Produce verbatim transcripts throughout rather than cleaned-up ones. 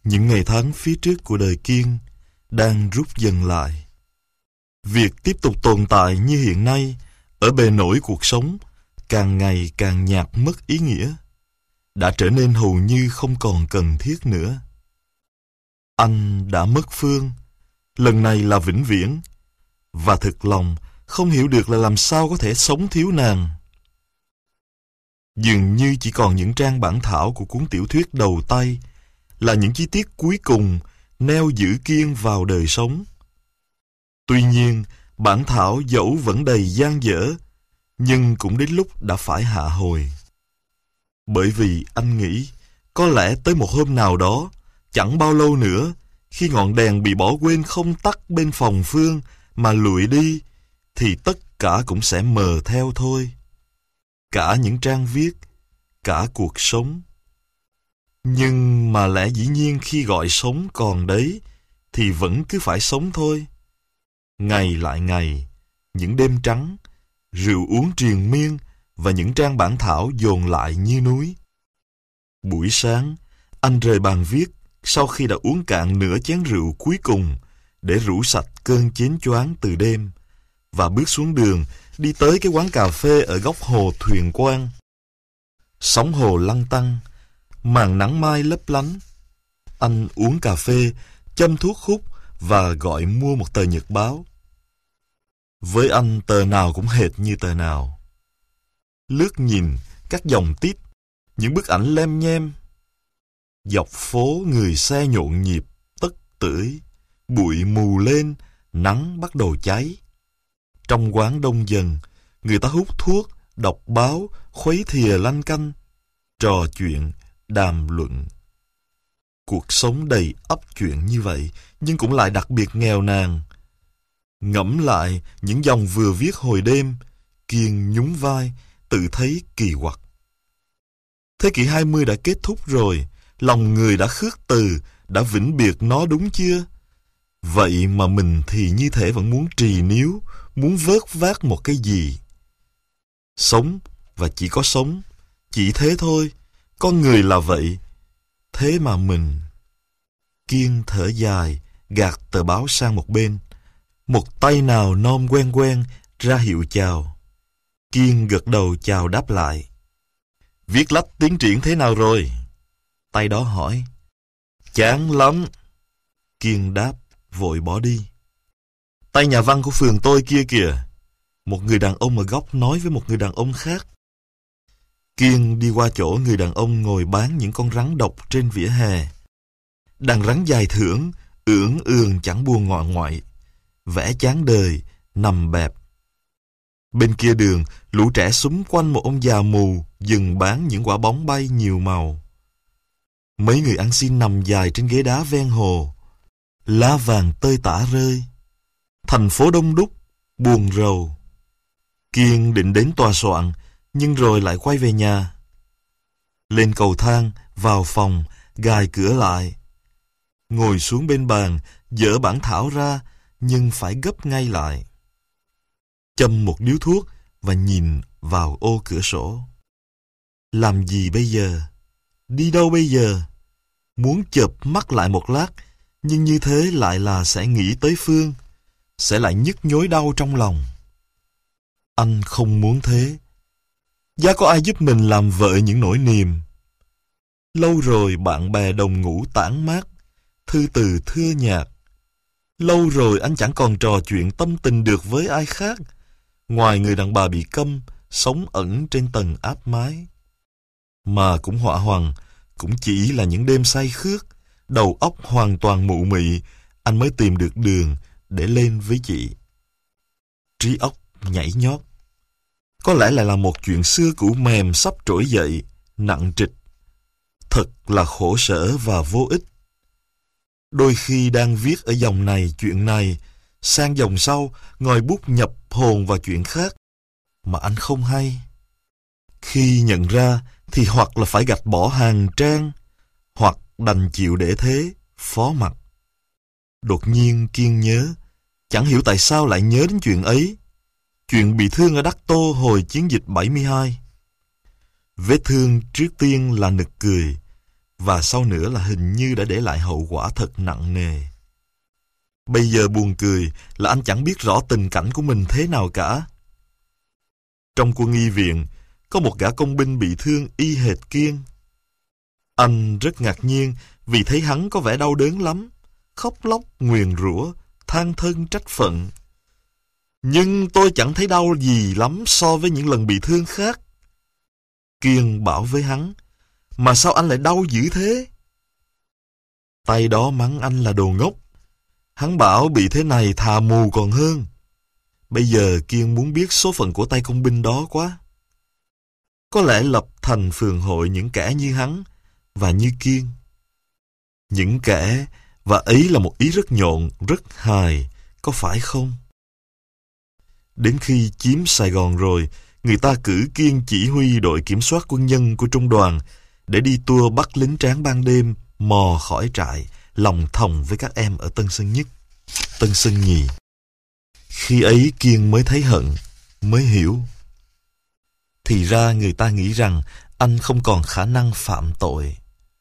Những ngày tháng phía trước của đời Kiên đang rút dần lại. Việc tiếp tục tồn tại như hiện nay ở bề nổi cuộc sống càng ngày càng nhạt mất ý nghĩa, đã trở nên hầu như không còn cần thiết nữa. Anh đã mất Phương, lần này là vĩnh viễn, và thực lòng không hiểu được là làm sao có thể sống thiếu nàng. Dường như chỉ còn những trang bản thảo của cuốn tiểu thuyết đầu tay là những chi tiết cuối cùng neo giữ Kiên vào đời sống. Tuy nhiên, bản thảo dẫu vẫn đầy dang dở, nhưng cũng đến lúc đã phải hạ hồi. Bởi vì anh nghĩ, có lẽ tới một hôm nào đó, chẳng bao lâu nữa, khi ngọn đèn bị bỏ quên không tắt bên phòng Phương mà lụi đi, thì tất cả cũng sẽ mờ theo thôi. Cả những trang viết, cả cuộc sống. Nhưng mà lẽ dĩ nhiên khi gọi sống còn đấy, thì vẫn cứ phải sống thôi. Ngày lại ngày, những đêm trắng, rượu uống triền miên và những trang bản thảo dồn lại như núi. Buổi sáng, anh rời bàn viết sau khi đã uống cạn nửa chén rượu cuối cùng để rũ sạch cơn chến choáng từ đêm, và bước xuống đường đi tới cái quán cà phê ở góc hồ Thuyền Quang. Sóng hồ lăn tăn, màn nắng mai lấp lánh. Anh uống cà phê, châm thuốc hút và gọi mua một tờ nhật báo. Với anh tờ nào cũng hệt như tờ nào. Lướt nhìn các dòng tít, những bức ảnh lem nhem. Dọc phố người xe nhộn nhịp, tất tưởi, bụi mù lên, nắng bắt đầu cháy. Trong quán đông dần, người ta hút thuốc, đọc báo, khuấy thìa lanh canh, trò chuyện, đàm luận. Cuộc sống đầy ắp chuyện như vậy, nhưng cũng lại đặc biệt nghèo nàn. Ngẫm lại những dòng vừa viết hồi đêm, Kiên nhún vai, tự thấy kỳ quặc. Thế kỷ hai mươi đã kết thúc rồi, lòng người đã khước từ, đã vĩnh biệt nó đúng chưa? Vậy mà mình thì như thể vẫn muốn trì níu, muốn vớt vát một cái gì. Sống và chỉ có sống, chỉ thế thôi, con người là vậy. Thế mà mình... Kiên thở dài, gạt tờ báo sang một bên. Một tay nào non quen quen ra hiệu chào. Kiên gật đầu chào đáp lại. Viết lách tiến triển thế nào rồi? Tay đó hỏi. Chán lắm. Kiên đáp, vội bỏ đi. Tay nhà văn của phường tôi kia kìa. Một người đàn ông ở góc nói với một người đàn ông khác. Kiên đi qua chỗ người đàn ông ngồi bán những con rắn độc trên vỉa hè. Đàn rắn dài thưởng, ưỡn ương chẳng buồn ngọ ngoại, vẽ chán đời, nằm bẹp. Bên kia đường, lũ trẻ xúm quanh một ông già mù dừng bán những quả bóng bay nhiều màu. Mấy người ăn xin nằm dài trên ghế đá ven hồ. Lá vàng tơi tả rơi. Thành phố đông đúc, buồn rầu. Kiên định đến tòa soạn, nhưng rồi lại quay về nhà. Lên cầu thang, vào phòng, gài cửa lại. Ngồi xuống bên bàn, dỡ bản thảo ra, nhưng phải gấp ngay lại. Châm một điếu thuốc và nhìn vào ô cửa sổ. Làm gì bây giờ? Đi đâu bây giờ? Muốn chợp mắt lại một lát, nhưng như thế lại là sẽ nghĩ tới Phương, sẽ lại nhức nhối đau trong lòng. Anh không muốn thế. Giá có ai giúp mình làm vợ những nỗi niềm. Lâu rồi bạn bè đồng ngủ tản mát, thư từ thưa nhạt. Lâu rồi anh chẳng còn trò chuyện tâm tình được với ai khác, ngoài người đàn bà bị câm, sống ẩn trên tầng áp mái. Mà cũng họa hoằng, cũng chỉ là những đêm say khước, đầu óc hoàn toàn mụ mị, anh mới tìm được đường để lên với chị. Trí óc nhảy nhót. Có lẽ lại là một chuyện xưa cũ mềm sắp trỗi dậy, nặng trịch. Thật là khổ sở và vô ích. Đôi khi đang viết ở dòng này chuyện này, sang dòng sau ngòi bút nhập hồn vào chuyện khác, mà anh không hay. Khi nhận ra thì hoặc là phải gạch bỏ hàng trang, hoặc đành chịu để thế, phó mặc. Đột nhiên Kiên nhớ, chẳng hiểu tại sao lại nhớ đến chuyện ấy. Chuyện bị thương ở Đắc Tô hồi chiến dịch bảy mươi hai. Vết thương trước tiên là nực cười, và sau nữa là hình như đã để lại hậu quả thật nặng nề. Bây giờ buồn cười là anh chẳng biết rõ tình cảnh của mình thế nào cả. Trong quân y viện, có một gã công binh bị thương y hệt Kiên. Anh rất ngạc nhiên vì thấy hắn có vẻ đau đớn lắm, khóc lóc, nguyền rủa, than thân trách phận. Nhưng tôi chẳng thấy đau gì lắm so với những lần bị thương khác. Kiên bảo với hắn, mà sao anh lại đau dữ thế? Tay đó mắng anh là đồ ngốc. Hắn bảo bị thế này thà mù còn hơn. Bây giờ Kiên muốn biết số phận của tay công binh đó quá. Có lẽ lập thành phường hội những kẻ như hắn và như Kiên. Những kẻ, và ấy là một ý rất nhộn, rất hài, có phải không? Đến khi chiếm Sài Gòn rồi, người ta cử Kiên chỉ huy đội kiểm soát quân nhân của trung đoàn để đi tour bắt lính tráng ban đêm, mò khỏi trại, lòng thòng với các em ở Tân Sơn Nhất, Tân Sơn Nhì. Khi ấy Kiên mới thấy hận, mới hiểu. Thì ra người ta nghĩ rằng anh không còn khả năng phạm tội.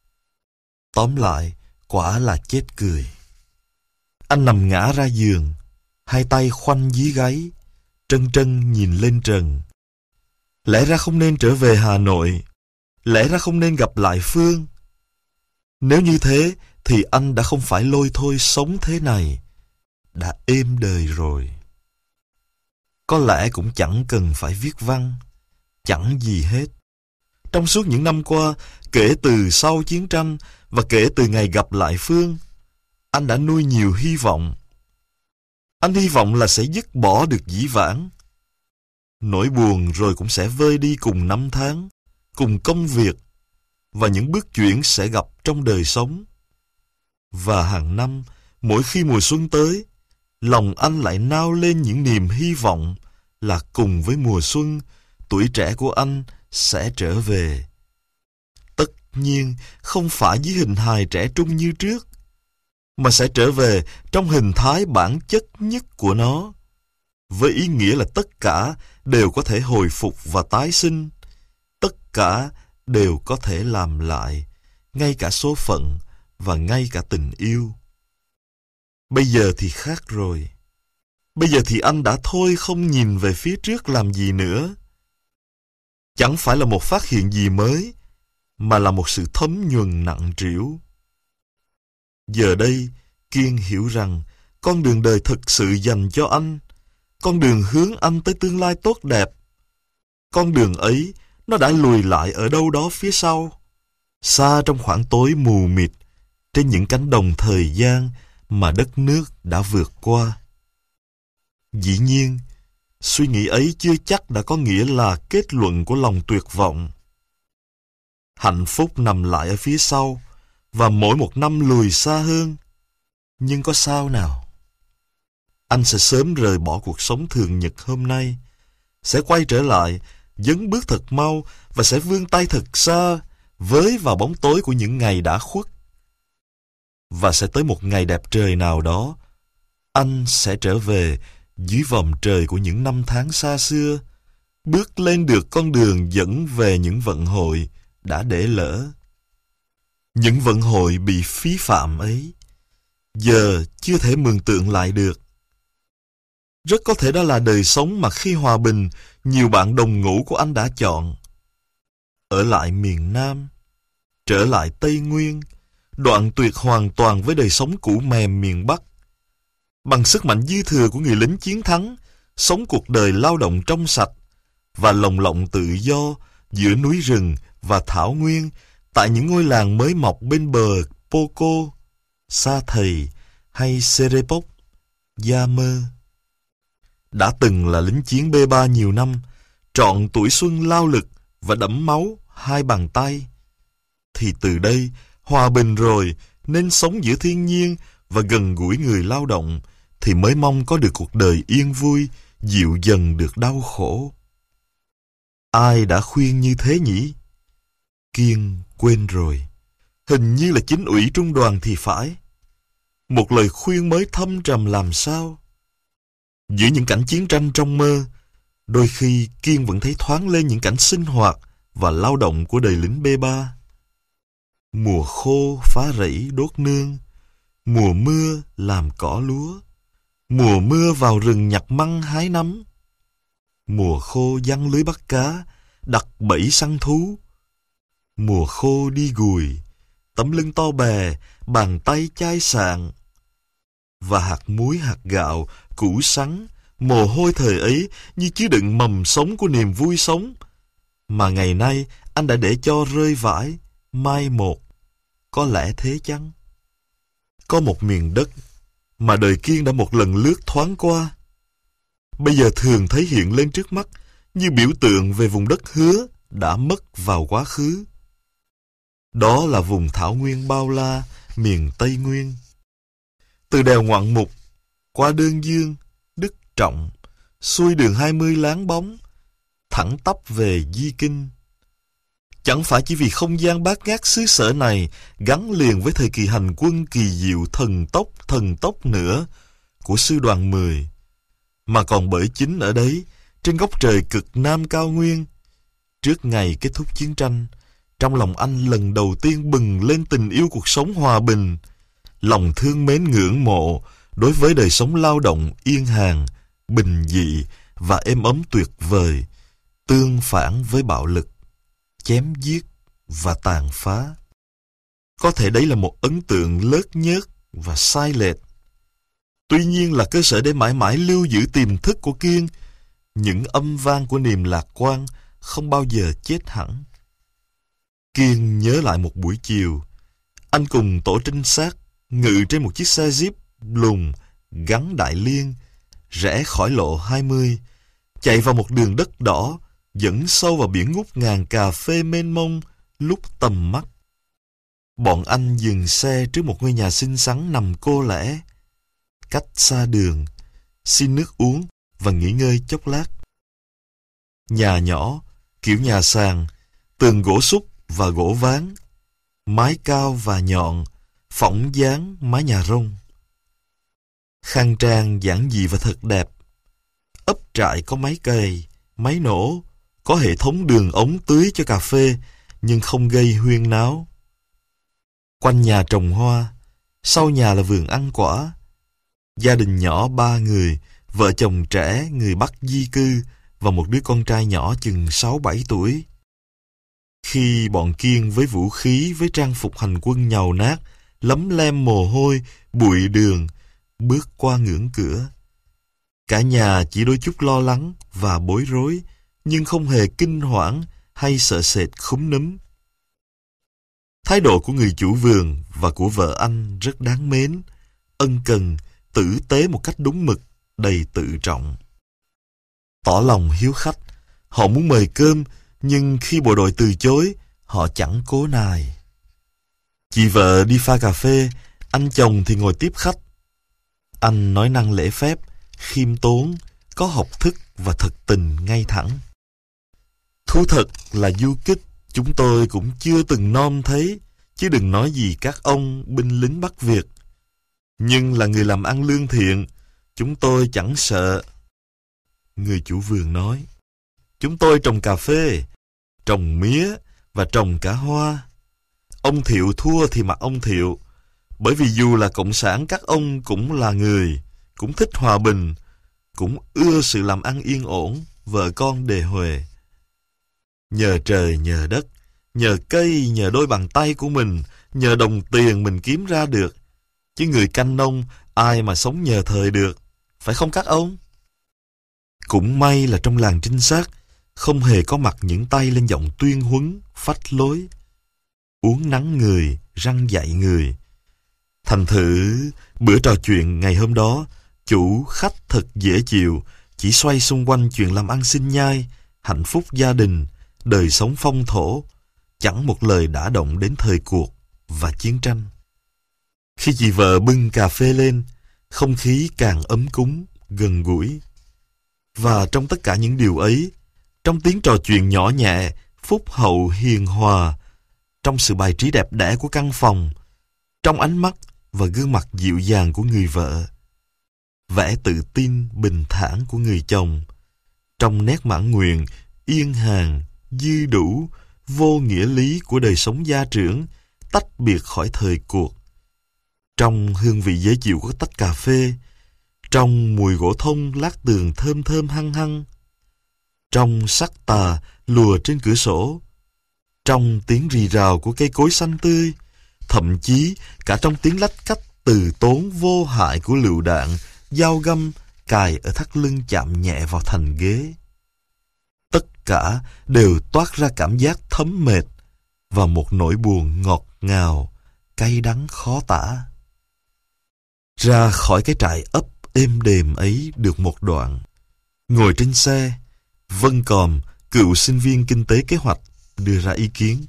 Tóm lại, quả là chết cười. Anh nằm ngã ra giường, hai tay khoanh dưới gáy, trân trân nhìn lên trần. Lẽ ra không nên trở về Hà Nội, lẽ ra không nên gặp lại Phương. Nếu như thế thì anh đã không phải lôi thôi sống thế này, đã êm đời rồi. Có lẽ cũng chẳng cần phải viết văn, chẳng gì hết. Trong suốt những năm qua, kể từ sau chiến tranh và kể từ ngày gặp lại Phương, anh đã nuôi nhiều hy vọng. Anh hy vọng là sẽ dứt bỏ được dĩ vãng. Nỗi buồn rồi cũng sẽ vơi đi cùng năm tháng, cùng công việc và những bước chuyển sẽ gặp trong đời sống. Và hàng năm, mỗi khi mùa xuân tới, lòng anh lại nao lên những niềm hy vọng là cùng với mùa xuân, tuổi trẻ của anh sẽ trở về. Tất nhiên không phải dưới hình hài trẻ trung như trước, mà sẽ trở về trong hình thái bản chất nhất của nó, với ý nghĩa là tất cả đều có thể hồi phục và tái sinh, tất cả đều có thể làm lại, ngay cả số phận và ngay cả tình yêu. Bây giờ thì khác rồi. Bây giờ thì anh đã thôi không nhìn về phía trước làm gì nữa. Chẳng phải là một phát hiện gì mới, mà là một sự thấm nhuần nặng trĩu. Giờ đây, Kiên hiểu rằng con đường đời thực sự dành cho anh, con đường hướng anh tới tương lai tốt đẹp, con đường ấy nó đã lùi lại ở đâu đó phía sau, xa trong khoảng tối mù mịt, trên những cánh đồng thời gian mà đất nước đã vượt qua. Dĩ nhiên, suy nghĩ ấy chưa chắc đã có nghĩa là kết luận của lòng tuyệt vọng. Hạnh phúc nằm lại ở phía sau, và mỗi một năm lùi xa hơn. Nhưng có sao nào? Anh sẽ sớm rời bỏ cuộc sống thường nhật hôm nay, sẽ quay trở lại, dấn bước thật mau và sẽ vươn tay thật xa, với vào bóng tối của những ngày đã khuất. Và sẽ tới một ngày đẹp trời nào đó, anh sẽ trở về dưới vòm trời của những năm tháng xa xưa, bước lên được con đường dẫn về những vận hội đã để lỡ. Những vận hội bị phí phạm ấy, giờ chưa thể mường tượng lại được. Rất có thể đó là đời sống mà khi hòa bình, nhiều bạn đồng ngũ của anh đã chọn. Ở lại miền Nam, trở lại Tây Nguyên, đoạn tuyệt hoàn toàn với đời sống cũ mềm miền Bắc. Bằng sức mạnh dư thừa của người lính chiến thắng, sống cuộc đời lao động trong sạch và lồng lộng tự do giữa núi rừng và thảo nguyên, tại những ngôi làng mới mọc bên bờ Poco, Sa Thầy hay Serepok, Gia Mơ. Đã từng là lính chiến B ba nhiều năm, trọn tuổi xuân lao lực và đẫm máu hai bàn tay, thì từ đây hòa bình rồi, nên sống giữa thiên nhiên và gần gũi người lao động, thì mới mong có được cuộc đời yên vui, dịu dần được đau khổ. Ai đã khuyên như thế nhỉ? Kiên quên rồi. Hình như là chính ủy trung đoàn thì phải. Một lời khuyên mới thâm trầm làm sao? Giữa những cảnh chiến tranh trong mơ, đôi khi Kiên vẫn thấy thoáng lên những cảnh sinh hoạt và lao động của đời lính B ba. Mùa khô phá rẫy đốt nương, mùa mưa làm cỏ lúa, mùa mưa vào rừng nhặt măng hái nấm, mùa khô giăng lưới bắt cá, đặt bẫy săn thú, mùa khô đi gùi, tấm lưng to bè, bàn tay chai sạn. Và hạt muối hạt gạo, củ sắn, mồ hôi thời ấy như chứa đựng mầm sống của niềm vui sống, mà ngày nay anh đã để cho rơi vãi, mai một. Có lẽ thế chăng? Có một miền đất mà đời Kiên đã một lần lướt thoáng qua, bây giờ thường thấy hiện lên trước mắt như biểu tượng về vùng đất hứa đã mất vào quá khứ. Đó là vùng thảo nguyên bao la, miền Tây Nguyên. Từ đèo Ngoạn Mục, qua Đơn Dương, Đức Trọng, xuôi đường hai mươi láng bóng, thẳng tắp về Di Kinh. Chẳng phải chỉ vì không gian bát ngát xứ sở này gắn liền với thời kỳ hành quân kỳ diệu thần tốc thần tốc nữa của sư đoàn mười, mà còn bởi chính ở đấy, trên góc trời cực Nam cao nguyên, trước ngày kết thúc chiến tranh, trong lòng anh lần đầu tiên bừng lên tình yêu cuộc sống hòa bình, lòng thương mến ngưỡng mộ đối với đời sống lao động yên hàng, bình dị và êm ấm tuyệt vời, tương phản với bạo lực, chém giết và tàn phá. Có thể đấy là một ấn tượng lớt nhớt và sai lệch. Tuy nhiên là cơ sở để mãi mãi lưu giữ tiềm thức của Kiên, những âm vang của niềm lạc quan không bao giờ chết hẳn. Kiên nhớ lại một buổi chiều, anh cùng tổ trinh sát ngự trên một chiếc xe Jeep lùn gắn đại liên, rẽ khỏi lộ hai mươi, chạy vào một đường đất đỏ dẫn sâu vào biển ngút ngàn cà phê mênh mông lúc tầm mắt. Bọn anh dừng xe trước một ngôi nhà xinh xắn nằm cô lẻ, cách xa đường, xin nước uống và nghỉ ngơi chốc lát. Nhà nhỏ, kiểu nhà sàn, tường gỗ súc và gỗ ván, mái cao và nhọn, phỏng dáng mái nhà rông. Khang trang giản dị và thật đẹp. Ấp trại có máy cày, máy nổ, có hệ thống đường ống tưới cho cà phê, nhưng không gây huyên náo. Quanh nhà trồng hoa, sau nhà là vườn ăn quả. Gia đình nhỏ ba người, vợ chồng trẻ, người Bắc di cư và một đứa con trai nhỏ chừng sáu bảy tuổi. Khi bọn Kiên với vũ khí, với trang phục hành quân nhàu nát, lấm lem mồ hôi, bụi đường, bước qua ngưỡng cửa, cả nhà chỉ đôi chút lo lắng và bối rối, nhưng không hề kinh hoảng hay sợ sệt khúm núm. Thái độ của người chủ vườn và của vợ anh rất đáng mến, ân cần, tử tế một cách đúng mực, đầy tự trọng. Tỏ lòng hiếu khách, họ muốn mời cơm, nhưng khi bộ đội từ chối, họ chẳng cố nài. Chị vợ đi pha cà phê, anh chồng thì ngồi tiếp khách. Anh nói năng lễ phép, khiêm tốn, có học thức và thật tình ngay thẳng. Thú thật là du kích, chúng tôi cũng chưa từng nom thấy, chứ đừng nói gì các ông binh lính Bắc Việt. Nhưng là người làm ăn lương thiện, chúng tôi chẳng sợ. Người chủ vườn nói, chúng tôi trồng cà phê, trồng mía và trồng cả hoa. Ông Thiệu thua thì mặc ông Thiệu, bởi vì dù là cộng sản các ông cũng là người, cũng thích hòa bình, cũng ưa sự làm ăn yên ổn, vợ con đề huề. Nhờ trời nhờ đất, nhờ cây, nhờ đôi bàn tay của mình, nhờ đồng tiền mình kiếm ra được, chứ người canh nông ai mà sống nhờ thời được, phải không các ông? Cũng may là trong làng trinh sát không hề có mặt những tay lên giọng tuyên huấn, phách lối, uống nắng người, răng dạy người. Thành thử bữa trò chuyện ngày hôm đó, chủ khách thật dễ chịu, chỉ xoay xung quanh chuyện làm ăn sinh nhai, hạnh phúc gia đình, đời sống phong thổ, chẳng một lời đả động đến thời cuộc và chiến tranh. Khi chị vợ bưng cà phê lên, không khí càng ấm cúng, gần gũi. Và trong tất cả những điều ấy, trong tiếng trò chuyện nhỏ nhẹ, phúc hậu hiền hòa, trong sự bài trí đẹp đẽ của căn phòng, trong ánh mắt và gương mặt dịu dàng của người vợ, vẻ tự tin bình thản của người chồng, trong nét mãn nguyện yên hàng, dư đủ, vô nghĩa lý của đời sống gia trưởng, tách biệt khỏi thời cuộc. Trong hương vị dễ chịu của tách cà phê, trong mùi gỗ thông lát tường thơm thơm hăng hăng, trong sắc tà lùa trên cửa sổ, trong tiếng rì rào của cây cối xanh tươi, thậm chí cả trong tiếng lách cách từ tốn vô hại của lựu đạn, dao găm cài ở thắt lưng chạm nhẹ vào thành ghế. Tất cả đều toát ra cảm giác thấm mệt và một nỗi buồn ngọt ngào, cay đắng khó tả. Ra khỏi cái trại ấp êm đềm ấy được một đoạn, ngồi trên xe, Vân Còm, cựu sinh viên kinh tế kế hoạch, đưa ra ý kiến.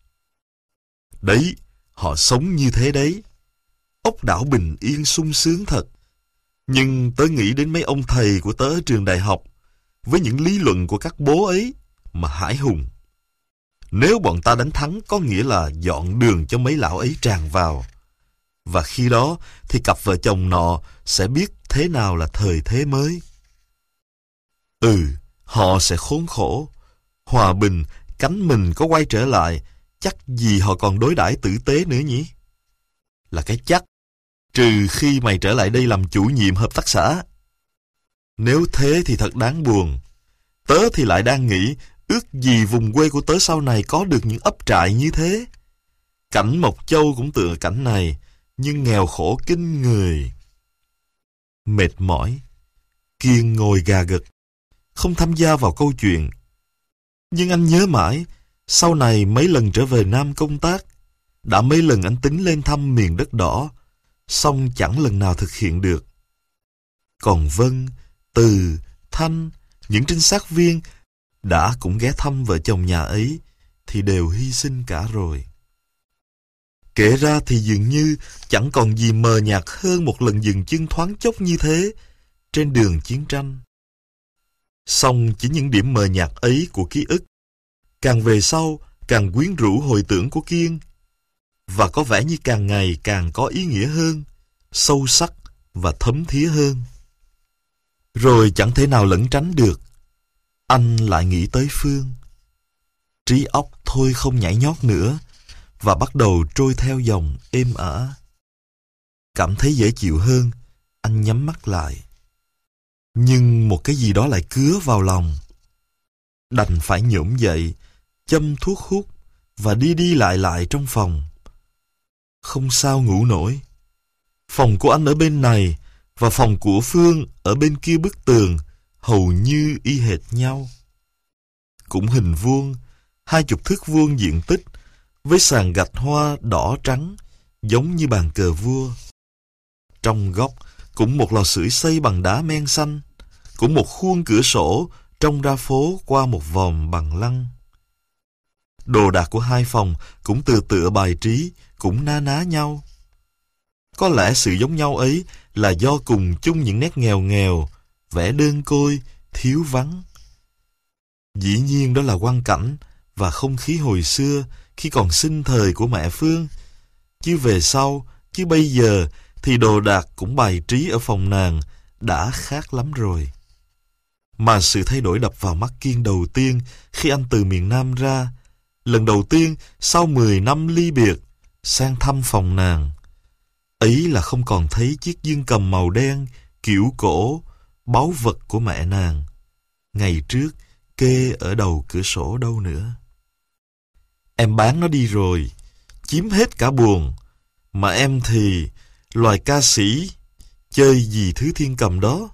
Đấy, họ sống như thế đấy. Ốc đảo bình yên sung sướng thật. Nhưng tớ nghĩ đến mấy ông thầy của tớ ở trường đại học, với những lý luận của các bố ấy, mà hãi hùng. Nếu bọn ta đánh thắng có nghĩa là dọn đường cho mấy lão ấy tràn vào. Và khi đó thì cặp vợ chồng nọ sẽ biết thế nào là thời thế mới. Ừ, họ sẽ khốn khổ. Hòa bình, cánh mình có quay trở lại, chắc gì họ còn đối đãi tử tế nữa nhỉ? Là cái chắc, trừ khi mày trở lại đây làm chủ nhiệm hợp tác xã. Nếu thế thì thật đáng buồn. Tớ thì lại đang nghĩ, ước gì vùng quê của tớ sau này có được những ấp trại như thế. Cảnh Mộc Châu cũng tựa cảnh này, nhưng nghèo khổ kinh người. Mệt mỏi, Kiên ngồi gà gật, không tham gia vào câu chuyện. Nhưng anh nhớ mãi, sau này mấy lần trở về Nam công tác, đã mấy lần anh tính lên thăm miền đất đỏ, song chẳng lần nào thực hiện được. Còn Vân, Từ, Thanh, những trinh sát viên đã cũng ghé thăm vợ chồng nhà ấy, thì đều hy sinh cả rồi. Kể ra thì dường như chẳng còn gì mờ nhạt hơn một lần dừng chân thoáng chốc như thế trên đường chiến tranh. Song chỉ những điểm mờ nhạt ấy của ký ức, càng về sau càng quyến rũ hồi tưởng của Kiên, và có vẻ như càng ngày càng có ý nghĩa hơn, sâu sắc và thấm thía hơn. Rồi chẳng thể nào lẩn tránh được, anh lại nghĩ tới Phương. Trí óc thôi không nhảy nhót nữa, và bắt đầu trôi theo dòng êm ả. Cảm thấy dễ chịu hơn, anh nhắm mắt lại. Nhưng một cái gì đó lại cứa vào lòng. Đành phải nhổm dậy, châm thuốc hút và đi đi lại lại trong phòng. Không sao ngủ nổi. Phòng của anh ở bên này và phòng của Phương ở bên kia bức tường hầu như y hệt nhau. Cũng hình vuông, hai chục thước vuông diện tích, với sàn gạch hoa đỏ trắng, giống như bàn cờ vua. Trong góc cũng một lò sưởi xây bằng đá men xanh, cũng một khuôn cửa sổ trông ra phố qua một vòm bằng lăng. Đồ đạc của hai phòng cũng từ tựa bài trí, cũng na ná nhau. Có lẽ sự giống nhau ấy là do cùng chung những nét nghèo nghèo, vẻ đơn côi, thiếu vắng. Dĩ nhiên đó là quang cảnh và không khí hồi xưa khi còn sinh thời của mẹ Phương. Chứ về sau, chứ bây giờ thì đồ đạc cũng bày trí ở phòng nàng đã khác lắm rồi. Mà sự thay đổi đập vào mắt Kiên đầu tiên khi anh từ miền Nam ra, lần đầu tiên sau mười năm ly biệt, sang thăm phòng nàng, ấy là không còn thấy chiếc dương cầm màu đen, kiểu cổ, báu vật của mẹ nàng, ngày trước kê ở đầu cửa sổ đâu nữa. Em bán nó đi rồi, chiếm hết cả buồng, mà em thì loài ca sĩ, chơi gì thứ thiên cầm đó.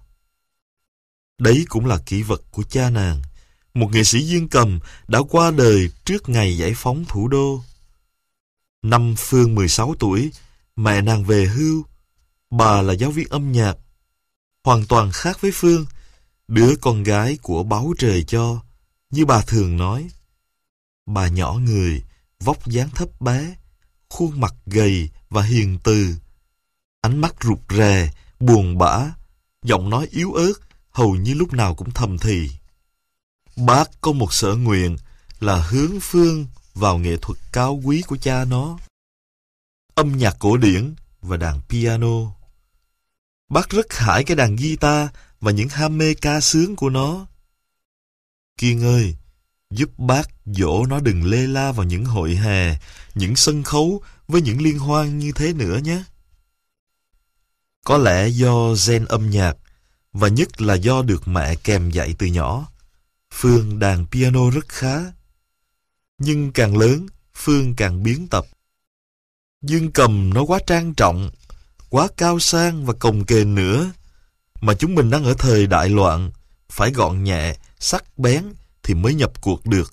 Đấy cũng là kỷ vật của cha nàng, một nghệ sĩ dương cầm đã qua đời trước ngày giải phóng thủ đô. Năm Phương mười sáu tuổi, mẹ nàng về hưu. Bà là giáo viên âm nhạc, hoàn toàn khác với Phương, đứa con gái của báu trời cho, như bà thường nói. Bà nhỏ người, vóc dáng thấp bé, khuôn mặt gầy và hiền từ, ánh mắt rụt rè, buồn bã, giọng nói yếu ớt, hầu như lúc nào cũng thầm thì. Bác có một sở nguyện là hướng Phương vào nghệ thuật cao quý của cha nó, âm nhạc cổ điển và đàn piano. Bác rất hãi cái đàn guitar và những ham mê ca sướng của nó. Kiên ơi, giúp bác dỗ nó đừng lê la vào những hội hè, những sân khấu với những liên hoan như thế nữa nhé. Có lẽ do gen âm nhạc, và nhất là do được mẹ kèm dạy từ nhỏ, Phương đàn piano rất khá. Nhưng càng lớn, Phương càng biến tập. Dương cầm nó quá trang trọng, quá cao sang và cồng kềnh nữa, mà chúng mình đang ở thời đại loạn, phải gọn nhẹ, sắc bén thì mới nhập cuộc được.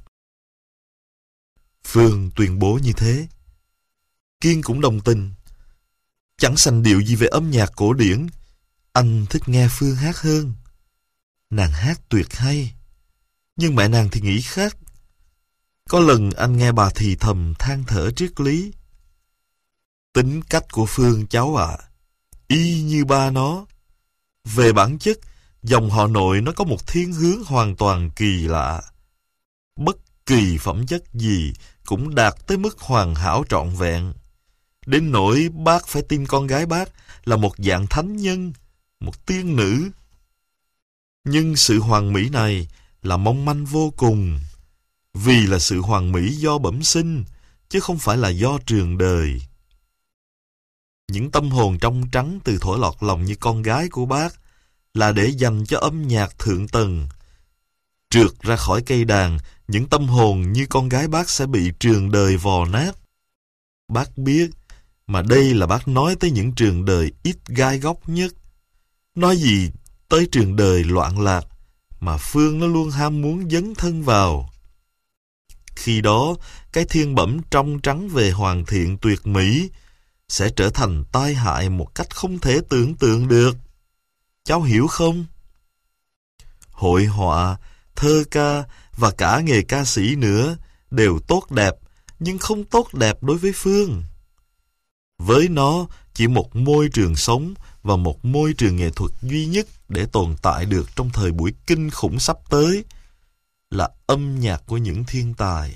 Phương tuyên bố như thế. Kiên cũng đồng tình. Chẳng sành điệu gì về âm nhạc cổ điển, anh thích nghe Phương hát hơn. Nàng hát tuyệt hay, nhưng mẹ nàng thì nghĩ khác. Có lần anh nghe bà thì thầm than thở triết lý. Tính cách của Phương cháu ạ, à, y như ba nó. Về bản chất, dòng họ nội nó có một thiên hướng hoàn toàn kỳ lạ. Bất kỳ phẩm chất gì cũng đạt tới mức hoàn hảo trọn vẹn. Đến nỗi bác phải tin con gái bác là một dạng thánh nhân, một tiên nữ. Nhưng sự hoàn mỹ này là mong manh vô cùng, vì là sự hoàn mỹ do bẩm sinh, chứ không phải là do trường đời. Những tâm hồn trong trắng từ thổ lọt lòng như con gái của bác là để dành cho âm nhạc thượng tầng. Trượt ra khỏi cây đàn, những tâm hồn như con gái bác sẽ bị trường đời vò nát. Bác biết, mà đây là bác nói tới những trường đời ít gai góc nhất. Nói gì tới trường đời loạn lạc, mà Phương nó luôn ham muốn dấn thân vào. Khi đó, cái thiên bẩm trong trắng về hoàn thiện tuyệt mỹ sẽ trở thành tai hại một cách không thể tưởng tượng được. Cháu hiểu không? Hội họa, thơ ca và cả nghề ca sĩ nữa đều tốt đẹp, nhưng không tốt đẹp đối với Phương. Với nó, chỉ một môi trường sống và một môi trường nghệ thuật duy nhất để tồn tại được trong thời buổi kinh khủng sắp tới là âm nhạc của những thiên tài.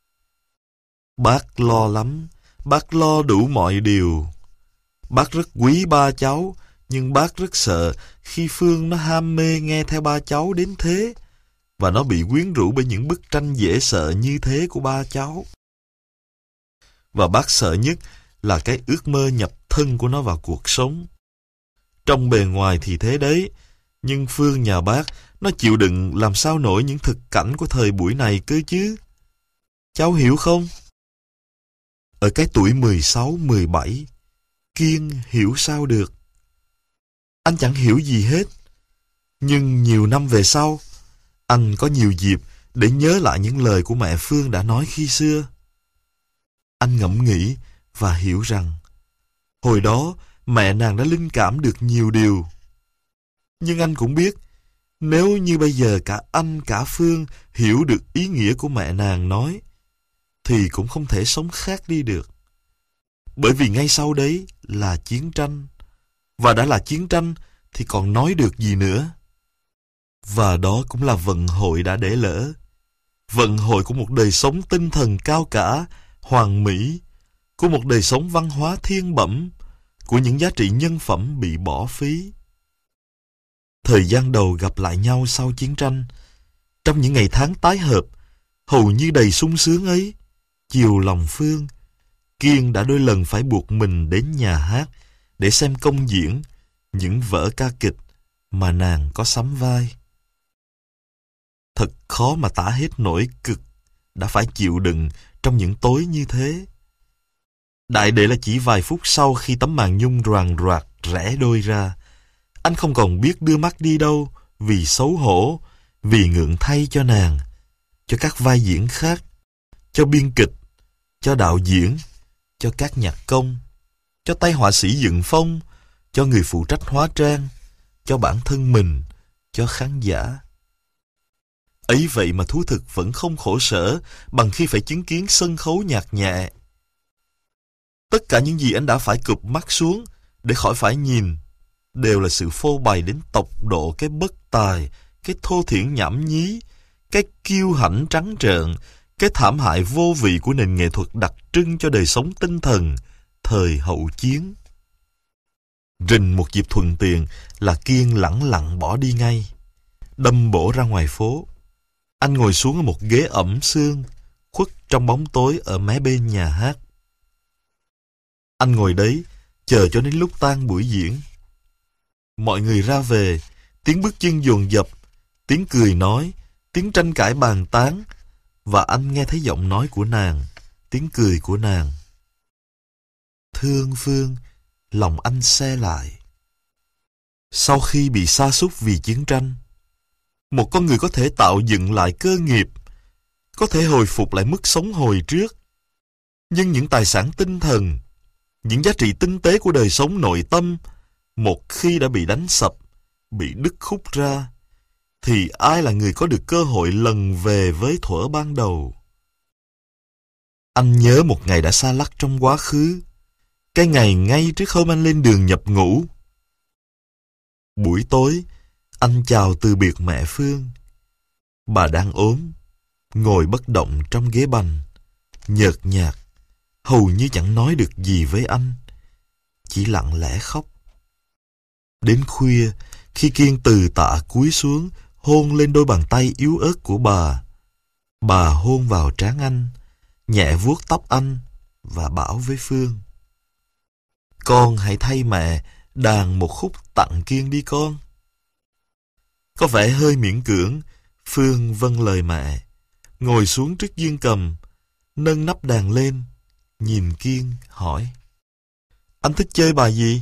Bác lo lắm, bác lo đủ mọi điều. Bác rất quý ba cháu, nhưng bác rất sợ khi Phương nó ham mê nghe theo ba cháu đến thế, và nó bị quyến rũ bởi những bức tranh dễ sợ như thế của ba cháu. Và bác sợ nhất là cái ước mơ nhập thân của nó vào cuộc sống. Trong bề ngoài thì thế đấy, nhưng Phương nhà bác, nó chịu đựng làm sao nổi những thực cảnh của thời buổi này cơ chứ. Cháu hiểu không? Ở cái tuổi mười sáu, mười bảy, Kiên hiểu sao được. Anh chẳng hiểu gì hết. Nhưng nhiều năm về sau, anh có nhiều dịp để nhớ lại những lời của mẹ Phương đã nói khi xưa. Anh ngẫm nghĩ và hiểu rằng hồi đó mẹ nàng đã linh cảm được nhiều điều. Nhưng anh cũng biết, nếu như bây giờ cả anh cả Phương hiểu được ý nghĩa của mẹ nàng nói, thì cũng không thể sống khác đi được. Bởi vì ngay sau đấy là chiến tranh, và đã là chiến tranh thì còn nói được gì nữa. Và đó cũng là vận hội đã để lỡ. Vận hội của một đời sống tinh thần cao cả, hoàn mỹ, của một đời sống văn hóa thiên bẩm, của những giá trị nhân phẩm bị bỏ phí. Thời gian đầu gặp lại nhau sau chiến tranh, trong những ngày tháng tái hợp, hầu như đầy sung sướng ấy, chiều lòng Phương, Kiên đã đôi lần phải buộc mình đến nhà hát để xem công diễn những vở ca kịch mà nàng có sắm vai. Thật khó mà tả hết nỗi cực đã phải chịu đựng trong những tối như thế. Đại để là chỉ vài phút sau khi tấm màn nhung roàng roạc rẽ đôi ra, anh không còn biết đưa mắt đi đâu, vì xấu hổ, vì ngượng thay cho nàng, cho các vai diễn khác, cho biên kịch, cho đạo diễn, cho các nhạc công, cho tay họa sĩ dựng phong, cho người phụ trách hóa trang, cho bản thân mình, cho khán giả. Ấy vậy mà thú thực vẫn không khổ sở bằng khi phải chứng kiến sân khấu nhạc nhẹ. Tất cả những gì anh đã phải cụp mắt xuống để khỏi phải nhìn đều là sự phô bày đến tột độ cái bất tài, cái thô thiển nhảm nhí, cái kiêu hãnh trắng trợn, cái thảm hại vô vị của nền nghệ thuật đặc trưng cho đời sống tinh thần thời hậu chiến. Rình một dịp thuận tiện là Kiên lẳng lặng bỏ đi ngay, đâm bổ ra ngoài phố. Anh ngồi xuống ở một ghế ẩm sương, khuất trong bóng tối ở mé bên nhà hát. Anh ngồi đấy, chờ cho đến lúc tan buổi diễn. Mọi người ra về, tiếng bước chân dồn dập, tiếng cười nói, tiếng tranh cãi bàn tán, và anh nghe thấy giọng nói của nàng, tiếng cười của nàng. Thương Phương, lòng anh se lại. Sau khi bị sa sút vì chiến tranh, một con người có thể tạo dựng lại cơ nghiệp, có thể hồi phục lại mức sống hồi trước. Nhưng những tài sản tinh thần, những giá trị tinh tế của đời sống nội tâm, một khi đã bị đánh sập, bị đứt khúc ra, thì ai là người có được cơ hội lần về với thuở ban đầu? Anh nhớ một ngày đã xa lắc trong quá khứ, cái ngày ngay trước hôm anh lên đường nhập ngũ. Buổi tối, anh chào từ biệt mẹ Phương. Bà đang ốm, ngồi bất động trong ghế bành, nhợt nhạt, hầu như chẳng nói được gì với anh, chỉ lặng lẽ khóc. Đến khuya, khi Kiên từ tạ cúi xuống, hôn lên đôi bàn tay yếu ớt của bà, bà hôn vào trán anh, nhẹ vuốt tóc anh và bảo với Phương: Con hãy thay mẹ đàn một khúc tặng Kiên đi con. Có vẻ hơi miễn cưỡng, Phương vâng lời mẹ, ngồi xuống trước dương cầm, nâng nắp đàn lên, nhìn Kiên hỏi: Anh thích chơi bài gì?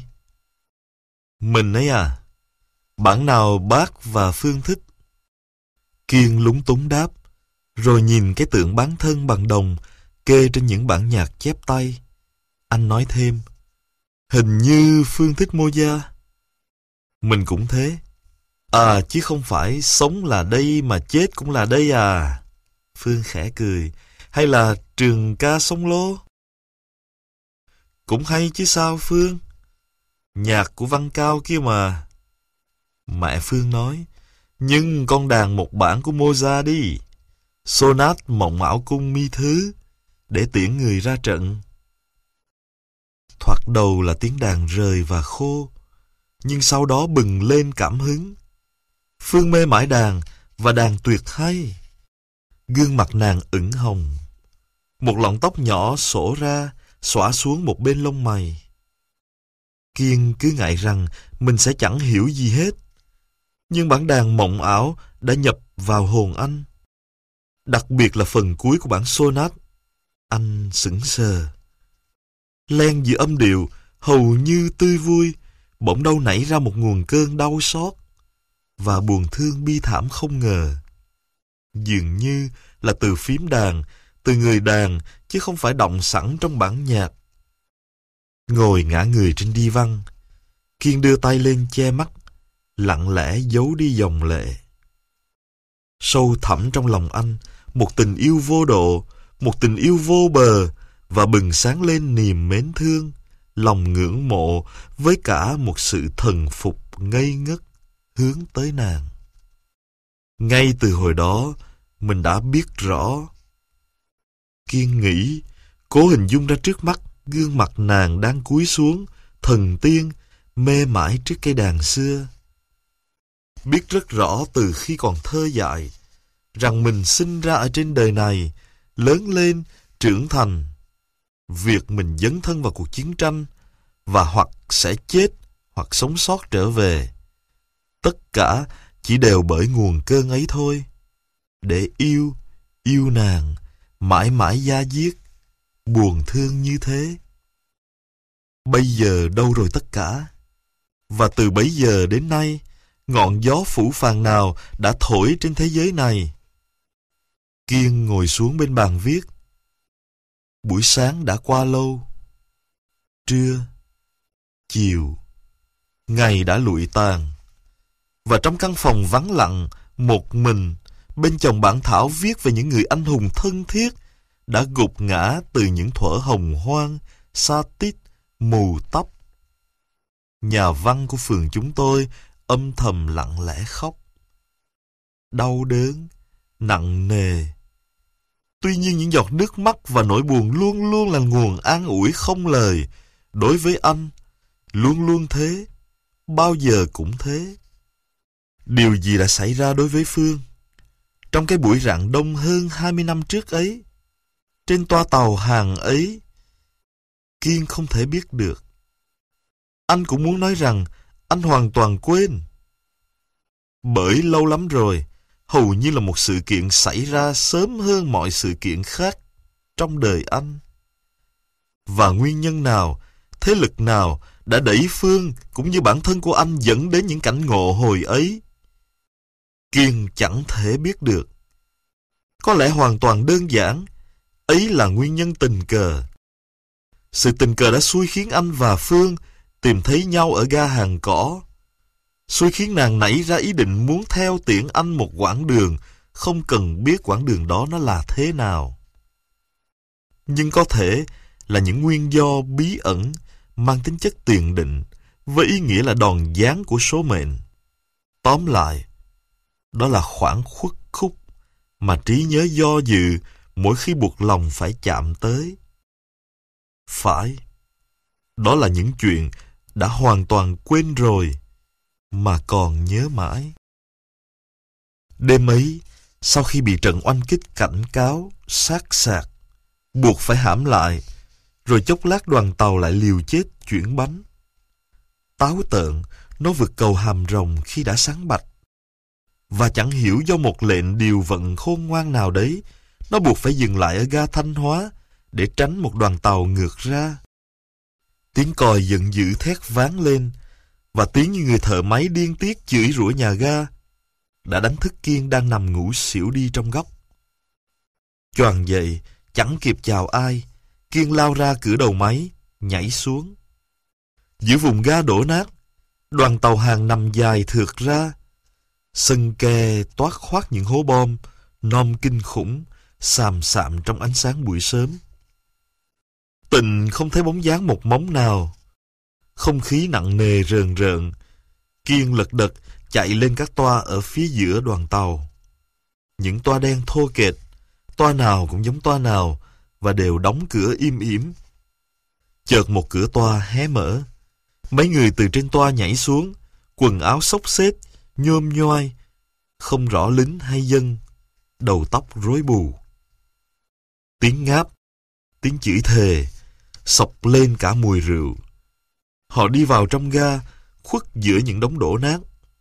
Mình ấy à, bản nào bác và Phương thích? Kiên lúng túng đáp, rồi nhìn cái tượng bán thân bằng đồng kê trên những bản nhạc chép tay. Anh nói thêm: Hình như Phương thích Mozart. Mình cũng thế. À, chứ không phải sống là đây mà chết cũng là đây à? Phương khẽ cười. Hay là trường ca sông lô? Cũng hay chứ sao Phương? Nhạc của Văn Cao kia mà. Mẹ Phương nói: Nhưng con đàn một bản của Mozart đi, Sonat Mộng Ảo Cung Mi Thứ, để tiễn người ra trận. Thoạt đầu là tiếng đàn rời và khô, nhưng sau đó bừng lên cảm hứng. Phương mê mải đàn, và đàn tuyệt hay. Gương mặt nàng ửng hồng, một lọn tóc nhỏ xõa ra, xõa xuống một bên lông mày. Kiên cứ ngại rằng mình sẽ chẳng hiểu gì hết, nhưng bản đàn mộng ảo đã nhập vào hồn anh. Đặc biệt là phần cuối của bản sonat, anh sững sờ. Len giữa âm điệu hầu như tươi vui, bỗng đâu nảy ra một nguồn cơn đau xót và buồn thương bi thảm không ngờ. Dường như là từ phím đàn, từ người đàn, chứ không phải động sẵn trong bản nhạc. Ngồi ngã người trên đi văn, Kiên đưa tay lên che mắt, lặng lẽ giấu đi dòng lệ. Sâu thẳm trong lòng anh, một tình yêu vô độ, một tình yêu vô bờ, và bừng sáng lên niềm mến thương, lòng ngưỡng mộ, với cả một sự thần phục ngây ngất hướng tới nàng. Ngay từ hồi đó, mình đã biết rõ. Kiên nghĩ, cố hình dung ra trước mắt gương mặt nàng đang cúi xuống, thần tiên, mê mải trước cây đàn xưa. Biết rất rõ từ khi còn thơ dại, rằng mình sinh ra ở trên đời này, lớn lên, trưởng thành. Việc mình dấn thân vào cuộc chiến tranh, và hoặc sẽ chết, hoặc sống sót trở về, tất cả chỉ đều bởi nguồn cơn ấy thôi. Để yêu, yêu nàng, mãi mãi da diết, buồn thương như thế. Bây giờ đâu rồi tất cả? Và từ bấy giờ đến nay, ngọn gió phủ phàng nào đã thổi trên thế giới này? Kiên ngồi xuống bên bàn viết. Buổi sáng đã qua lâu. Trưa, chiều, ngày đã lụi tàn. Và trong căn phòng vắng lặng, một mình, bên chồng bản thảo viết về những người anh hùng thân thiết đã gục ngã từ những thuở hồng hoang, sa tít, mù tóc. Nhà văn của phường chúng tôi âm thầm lặng lẽ khóc. Đau đớn, nặng nề. Tuy nhiên những giọt nước mắt và nỗi buồn luôn luôn là nguồn an ủi không lời. Đối với anh, luôn luôn thế, bao giờ cũng thế. Điều gì đã xảy ra đối với Phương? trong cái buổi rạng đông hơn hai mươi năm trước ấy, trên toa tàu hàng ấy, Kiên không thể biết được. Anh cũng muốn nói rằng anh hoàn toàn quên. Bởi lâu lắm rồi, hầu như là một sự kiện xảy ra sớm hơn mọi sự kiện khác trong đời anh. Và nguyên nhân nào, thế lực nào đã đẩy Phương cũng như bản thân của anh dẫn đến những cảnh ngộ hồi ấy, Kiên chẳng thể biết được. Có lẽ hoàn toàn đơn giản, ấy là nguyên nhân tình cờ. Sự tình cờ đã xui khiến anh và Phương tìm thấy nhau ở ga Hàng Cỏ, xui khiến nàng nảy ra ý định muốn theo tiễn anh một quãng đường, không cần biết quãng đường đó nó là thế nào. Nhưng có thể là những nguyên do bí ẩn, mang tính chất tiền định, với ý nghĩa là đòn giáng của số mệnh. Tóm lại, đó là khoảng khuất khúc mà trí nhớ do dự mỗi khi buộc lòng phải chạm tới. Phải, đó là những chuyện đã hoàn toàn quên rồi, mà còn nhớ mãi. Đêm ấy, sau khi bị trận oanh kích cảnh cáo, sát sạc, buộc phải hãm lại, rồi chốc lát đoàn tàu lại liều chết chuyển bánh. Táo tợn, nó vượt cầu Hàm Rồng khi đã sáng bạch. Và chẳng hiểu do một lệnh điều vận khôn ngoan nào đấy, nó buộc phải dừng lại ở ga Thanh Hóa để tránh một đoàn tàu ngược ra. Tiếng còi giận dữ thét vang lên, và tiếng như người thợ máy điên tiết chửi rủa nhà ga đã đánh thức Kiên đang nằm ngủ xỉu đi trong góc. Choàng dậy, chẳng kịp chào ai, Kiên lao ra cửa đầu máy, nhảy xuống. Giữa vùng ga đổ nát, đoàn tàu hàng nằm dài thượt ra. Sân ke toát khoát những hố bom, nom kinh khủng, xàm xạm trong ánh sáng buổi sớm. Tình không thấy bóng dáng một móng nào. Không khí nặng nề rờn rợn. Kiên lật đật chạy lên các toa ở phía giữa đoàn tàu. Những toa đen thô kệch, toa nào cũng giống toa nào, và đều đóng cửa im ỉm. Chợt một cửa toa hé mở. Mấy người từ trên toa nhảy xuống, quần áo xốc xếch, nhôm nhoai, không rõ lính hay dân, đầu tóc rối bù. Tiếng ngáp, tiếng chửi thề, xộc lên cả mùi rượu. Họ đi vào trong ga, khuất giữa những đống đổ nát.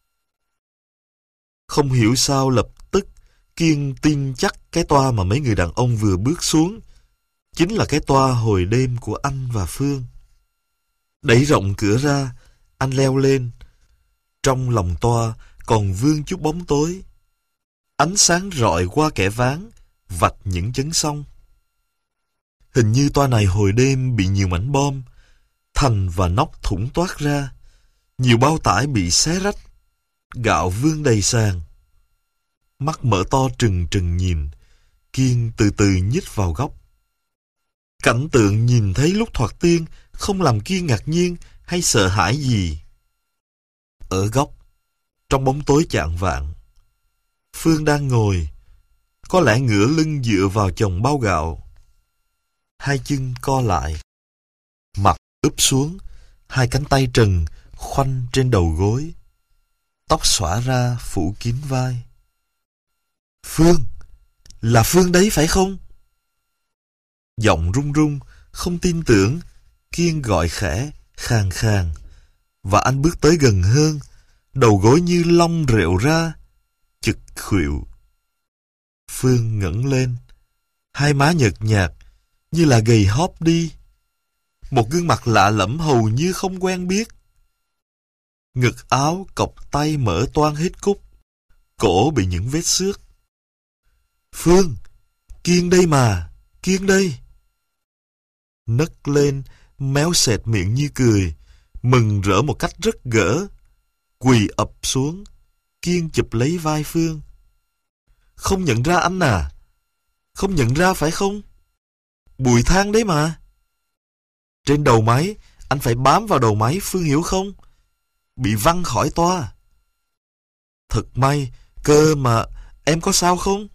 Không hiểu sao lập tức Kiên tin chắc cái toa mà mấy người đàn ông vừa bước xuống chính là cái toa hồi đêm của anh và Phương. Đẩy rộng cửa ra, anh leo lên. Trong lòng toa còn vương chút bóng tối. Ánh sáng rọi qua kẽ ván, vạch những chấn song. Hình như toa này hồi đêm bị nhiều mảnh bom, thành và nóc thủng toát ra. Nhiều bao tải bị xé rách, gạo vương đầy sàn. Mắt mở to trừng trừng nhìn, Kiên từ từ nhích vào góc. Cảnh tượng nhìn thấy lúc thoạt tiên không làm Kiên ngạc nhiên hay sợ hãi gì. Ở góc, trong bóng tối chạng vạng, Phương đang ngồi, có lẽ ngửa lưng dựa vào chồng bao gạo. Hai chân co lại, mặt úp xuống, hai cánh tay trần khoanh trên đầu gối. Tóc xõa ra phủ kín vai. Phương, là Phương đấy phải không? Giọng run run, không tin tưởng, Kiên gọi khẽ, khàn khàn. Và anh bước tới gần hơn, đầu gối như long rệu ra, chực khuỵu. Phương ngẩng lên, hai má nhợt nhạt, như là gầy hóp đi. Một gương mặt lạ lẫm hầu như không quen biết. Ngực áo cộc tay mở toang hết cúc, cổ bị những vết xước. Phương, Kiên đây mà, Kiên đây. Nấc lên, méo sệt miệng như cười, mừng rỡ một cách rất gỡ. Quỳ ập xuống, Kiên chụp lấy vai Phương. Không nhận ra anh à? Không nhận ra phải không? Bùi Thang đấy mà. Trên đầu máy, anh phải bám vào đầu máy, Phương hiểu không? Bị văng khỏi toa. Thật may, cơ mà em có sao không?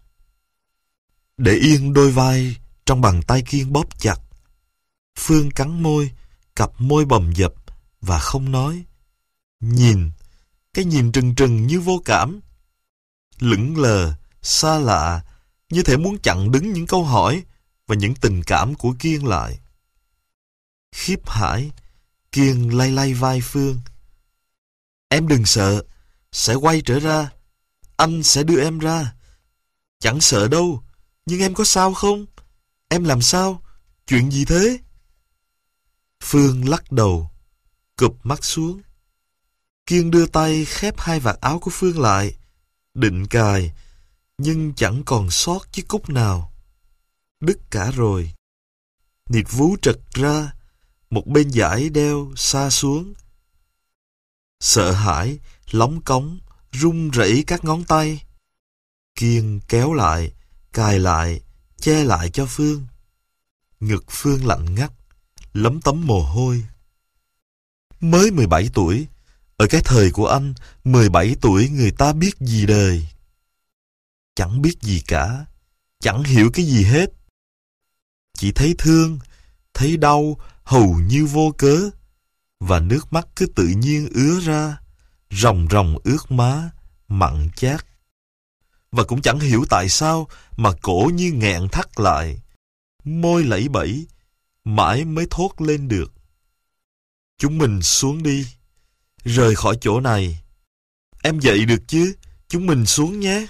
Để yên đôi vai trong bàn tay Kiên bóp chặt. Phương cắn môi, cặp môi bầm dập và không nói. Nhìn, cái nhìn trừng trừng như vô cảm. Lững lờ, xa lạ, như thể muốn chặn đứng những câu hỏi và những tình cảm của Kiên lại. Khiếp hãi, Kiên lay lay vai Phương. Em đừng sợ, sẽ quay trở ra. Anh sẽ đưa em ra. Chẳng sợ đâu, nhưng em có sao không? Em làm sao? Chuyện gì thế? Phương lắc đầu, cụp mắt xuống. Kiên đưa tay khép hai vạt áo của Phương lại, định cài, nhưng chẳng còn sót chiếc cúc nào. Đứt cả rồi. Nịt vú trật ra, một bên dải đeo xa xuống. Sợ hãi, lóng cóng, run rẩy các ngón tay. Kiên kéo lại, cài lại, che lại cho Phương. Ngực Phương lạnh ngắt, lấm tấm mồ hôi. Mới mười bảy tuổi, ở cái thời của anh, mười bảy tuổi người ta biết gì đời. Chẳng biết gì cả, chẳng hiểu cái gì hết. Chỉ thấy thương, thấy đau, hầu như vô cớ. Và nước mắt cứ tự nhiên ứa ra, ròng ròng ướt má, mặn chát. Và cũng chẳng hiểu tại sao mà cổ như nghẹn thắt lại, môi lẫy bẫy, mãi mới thốt lên được. Chúng mình xuống đi, rời khỏi chỗ này. Em dậy được chứ, chúng mình xuống nhé.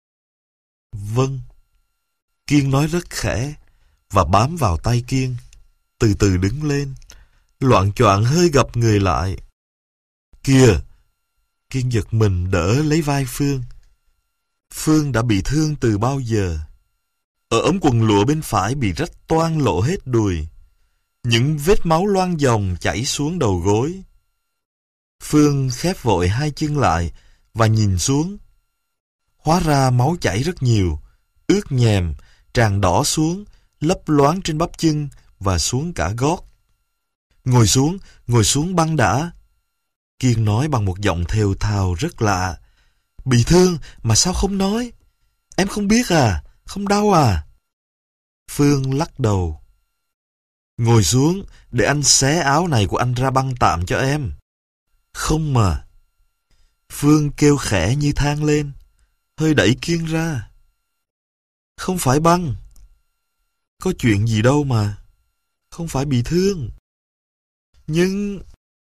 Vâng. Kiên nói rất khẽ và bám vào tay Kiên, từ từ đứng lên, loạng choạng hơi gập người lại. Kìa! Kiên giật mình đỡ lấy vai Phương. Phương đã bị thương từ bao giờ. Ở ống quần lụa bên phải bị rách toang lộ hết đùi. Những vết máu loang dòng chảy xuống đầu gối. Phương khép vội hai chân lại và nhìn xuống. Hóa ra máu chảy rất nhiều, ướt nhèm, tràn đỏ xuống, lấp loáng trên bắp chân và xuống cả gót. Ngồi xuống, ngồi xuống băng đã. Kiên nói bằng một giọng thều thào rất lạ. Bị thương mà sao không nói? Em không biết à? Không đau à? Phương lắc đầu. Ngồi xuống để anh xé áo này của anh ra băng tạm cho em. Không mà. Phương kêu khẽ như than lên, hơi đẩy Kiên ra. Không phải băng. Có chuyện gì đâu mà. Không phải bị thương. Nhưng...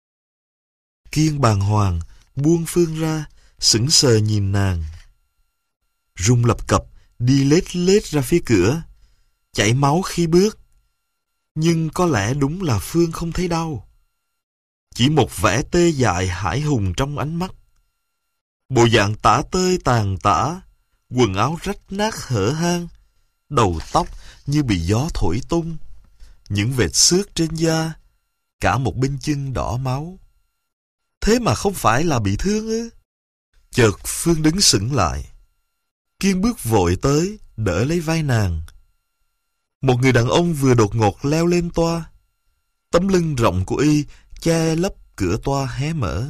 Kiên bàng hoàng, buông Phương ra, sững sờ nhìn nàng. Rung lập cập, đi lết lết ra phía cửa, chảy máu khi bước. Nhưng có lẽ đúng là Phương không thấy đau. Chỉ một vẻ tê dại hãi hùng trong ánh mắt. Bộ dạng tả tơi tàn tả, quần áo rách nát hở hang, đầu tóc như bị gió thổi tung, những vệt xước trên da, cả một bên chân đỏ máu. Thế mà không phải là bị thương ư? Chợt Phương đứng sững lại. Kiên bước vội tới, đỡ lấy vai nàng. Một người đàn ông vừa đột ngột leo lên toa. Tấm lưng rộng của y che lấp cửa toa hé mở.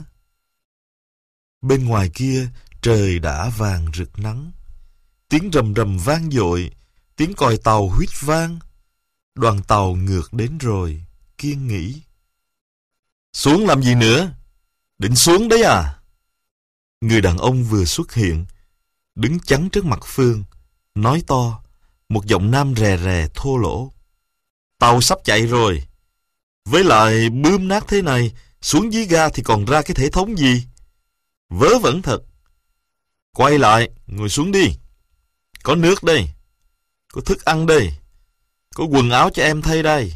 Bên ngoài kia, trời đã vàng rực nắng. Tiếng rầm rầm vang dội, tiếng còi tàu huýt vang. Đoàn tàu ngược đến rồi, Kiên nghĩ. Xuống làm gì nữa? Định xuống đấy à? Người đàn ông vừa xuất hiện, đứng chắn trước mặt Phương, nói to, một giọng nam rè rè thô lỗ. Tàu sắp chạy rồi. Với lại bươm nát thế này, xuống dưới ga thì còn ra cái thể thống gì? Vớ vẩn thật. Quay lại, ngồi xuống đi. Có nước đây, có thức ăn đây, có quần áo cho em thay đây.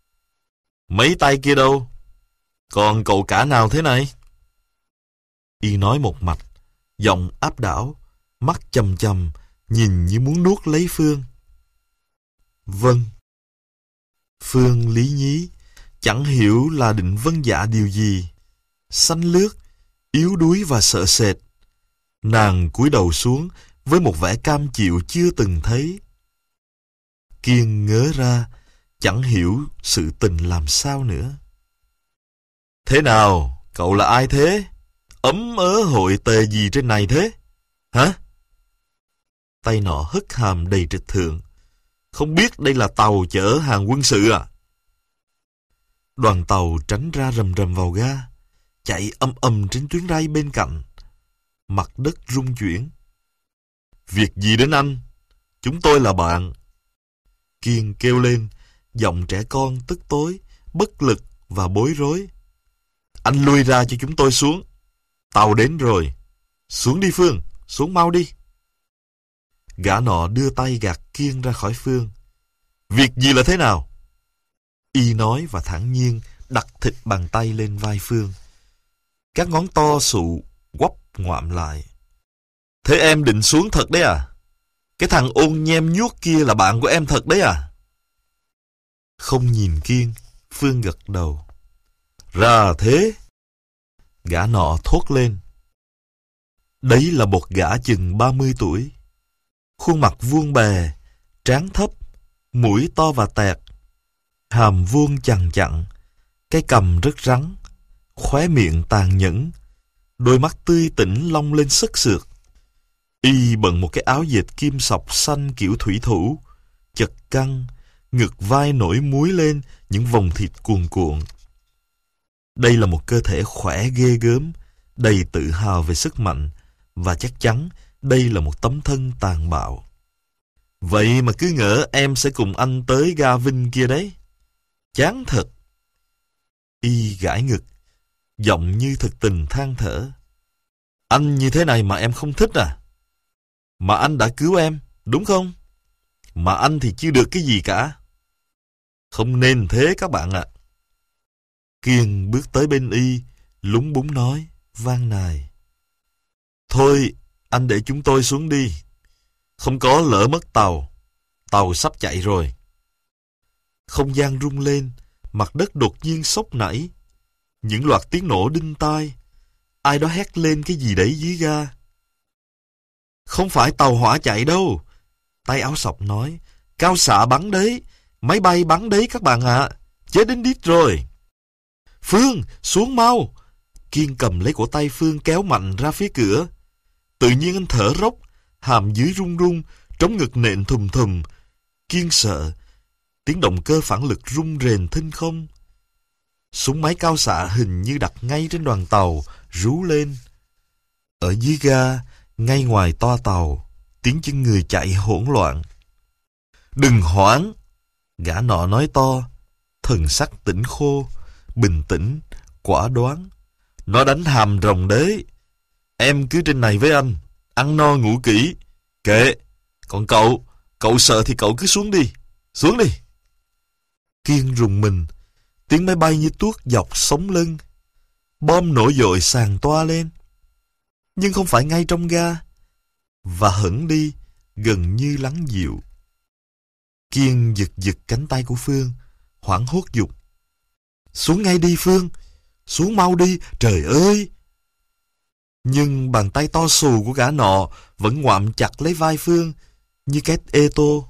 Mấy tay kia đâu? Còn cậu cả nào thế này? Y nói một mạch, giọng áp đảo, mắt chầm chầm, nhìn như muốn nuốt lấy Phương. Vâng. Phương lý nhí, chẳng hiểu là định vâng dạ điều gì. Xanh lướt, yếu đuối và sợ sệt. Nàng cúi đầu xuống với một vẻ cam chịu chưa từng thấy. Kiên ngớ ra, chẳng hiểu sự tình làm sao nữa. Thế nào, cậu là ai thế? Ấm ớ hội tề gì trên này thế? Hả? Tay nọ hất hàm đầy trịch thượng. Không biết đây là tàu chở hàng quân sự à? Đoàn tàu tránh ra rầm rầm vào ga, chạy âm ầm trên tuyến ray bên cạnh. Mặt đất rung chuyển. Việc gì đến anh? Chúng tôi là bạn. Kiên kêu lên, giọng trẻ con tức tối, bất lực và bối rối. Anh lui ra cho chúng tôi xuống. Tàu đến rồi. Xuống đi Phương, xuống mau đi. Gã nọ đưa tay gạt Kiên ra khỏi Phương. Việc gì là thế nào? Y nói và thản nhiên đặt thịt bàn tay lên vai Phương. Các ngón to sụ quắp ngoạm lại. Thế em định xuống thật đấy à? Cái thằng ôn nhem nhuốc kia là bạn của em thật đấy à? Không nhìn Kiên, Phương gật đầu. Ra thế. Gã nọ thốt lên. Đấy là một gã chừng ba mươi tuổi. Khuôn mặt vuông bè, trán thấp, mũi to và tẹt, hàm vuông chằng chặn, cái cằm rất rắn, khóe miệng tàn nhẫn, đôi mắt tươi tỉnh long lên sức sượt. Y bận một cái áo dệt kim sọc xanh kiểu thủy thủ, chật căng, ngực vai nổi múi lên những vòng thịt cuồn cuộn. Đây là một cơ thể khỏe ghê gớm, đầy tự hào về sức mạnh, và chắc chắn đây là một tấm thân tàn bạo. Vậy mà cứ ngỡ em sẽ cùng anh tới ga Vinh kia đấy. Chán thật. Y gãi ngực, giọng như thực tình than thở. Anh như thế này mà em không thích à? Mà anh đã cứu em, đúng không? Mà anh thì chưa được cái gì cả. Không nên thế các bạn ạ. À. Kiên bước tới bên Y, lúng búng nói, van nài. Thôi, anh để chúng tôi xuống đi. Không có lỡ mất tàu. Tàu sắp chạy rồi. Không gian rung lên, mặt đất đột nhiên sốc nảy. Những loạt tiếng nổ đinh tai. Ai đó hét lên cái gì đấy dưới ga. Không phải tàu hỏa chạy đâu. Tay áo sọc nói. Cao xạ bắn đấy. Máy bay bắn đấy các bạn ạ. À. Chết đến đít rồi. Phương, xuống mau. Kiên cầm lấy cổ tay Phương kéo mạnh ra phía cửa. Tự nhiên anh thở rốc, hàm dưới run run, trống ngực nện thùm thùm. Kiên sợ, tiếng động cơ phản lực rung rền thinh không. Súng máy cao xạ hình như đặt ngay trên đoàn tàu, rú lên. Ở dưới ga, ngay ngoài toa tàu, tiếng chân người chạy hỗn loạn. Đừng hoảng, gã nọ nói to, thần sắc tỉnh khô, bình tĩnh, quả đoán. Nó đánh hàm rồng đấy. Em cứ trên này với anh, ăn no ngủ kỹ. Kệ, còn cậu, cậu sợ thì cậu cứ xuống đi, xuống đi. Kiên rùng mình, tiếng máy bay như tuốt dọc sống lưng. Bom nổ dội sàn toa lên. Nhưng không phải ngay trong ga, và hững đi, gần như lắng dịu. Kiên giật giật cánh tay của Phương, hoảng hốt dục. Xuống ngay đi Phương, xuống mau đi, trời ơi! Nhưng bàn tay to xù của gã nọ vẫn ngoạm chặt lấy vai Phương như cái ê tô.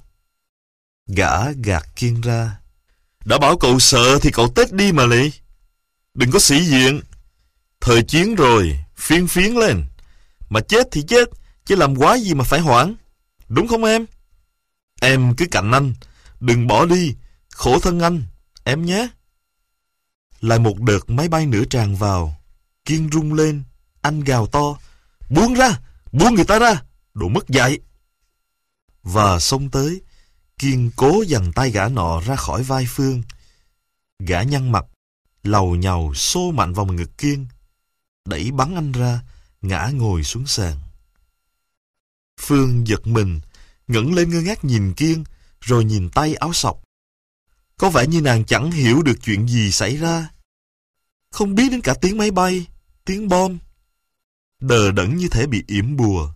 Gã gạt Kiên ra. Đã bảo cậu sợ thì cậu tết đi mà lị. Đừng có sĩ diện. Thời chiến rồi, phiên phiến lên. Mà chết thì chết, chứ làm quái gì mà phải hoảng. Đúng không em? Em cứ cạnh anh, đừng bỏ đi, khổ thân anh, em nhé. Lại một đợt máy bay nữa tràn vào. Kiên rung lên, anh gào to. Buông ra, buông người ta ra, đồ mất dạy. Và xông tới, Kiên cố giằng tay gã nọ ra khỏi vai Phương. Gã nhăn mặt, lầu nhầu xô mạnh vào ngực Kiên, đẩy bắn anh ra, ngã ngồi xuống sàn. Phương giật mình, ngẩng lên ngơ ngác nhìn Kiên, rồi nhìn tay áo sọc. Có vẻ như nàng chẳng hiểu được chuyện gì xảy ra. Không biết đến cả tiếng máy bay, tiếng bom. Đờ đẫn như thể bị yểm bùa.